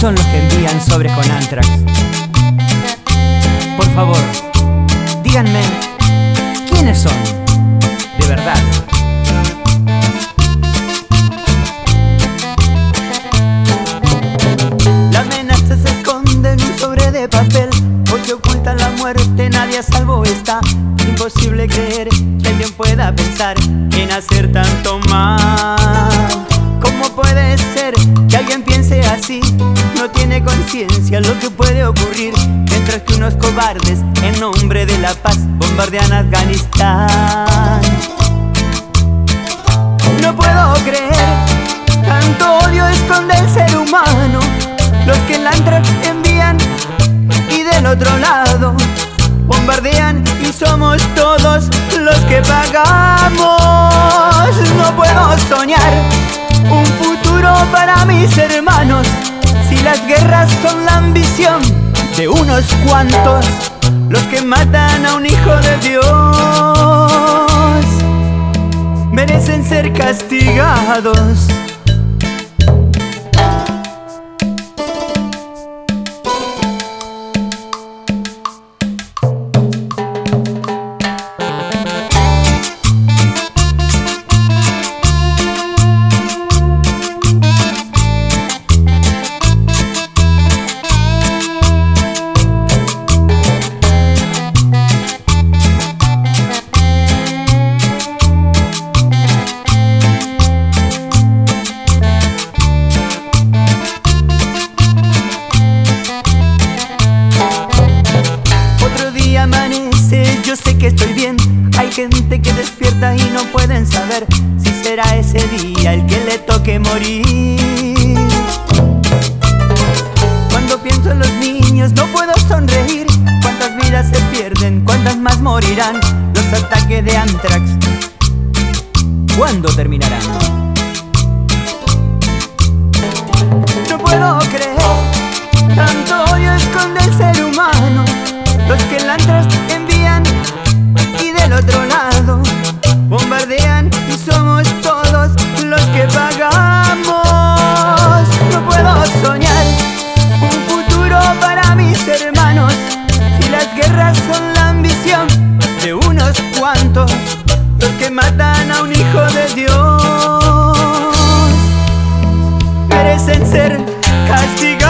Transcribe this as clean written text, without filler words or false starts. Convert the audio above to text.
son los que envían sobres con Anthrax? Por favor, díganme, ¿quiénes son? De verdad. La amenaza se esconde en un sobre de papel, porque oculta la muerte, nadie a salvo está. Imposible creer que alguien pueda pensar en hacer tanto mal. ¿Cómo puede ser que alguien piense así? No tiene conciencia lo que puede ocurrir mientras que unos cobardes en nombre de la paz bombardean Afganistán. No puedo creer, tanto odio esconde el ser humano, los que el Anthrax envían y del otro lado bombardean y somos todos los que pagamos. No puedo soñar un futuro para mis hermanos si las guerras son la ambición de unos cuantos, los que matan a un hijo de Dios merecen ser castigados. Yo sé que estoy bien, hay gente que despierta y no pueden saber si será ese día el que le toque morir. Cuando pienso en los niños no puedo sonreír, cuántas vidas se pierden, cuántas más morirán. Los ataques de Anthrax, ¿cuándo terminarán? No puedo creer, tanto odio esconde el ser humano, los que el Anthrax envían y del otro lado bombardean y somos todos los que pagamos. No puedo soñar un futuro para mis hermanos si las guerras son la ambición de unos cuantos, los que matan a un hijo de Dios merecen ser castigados.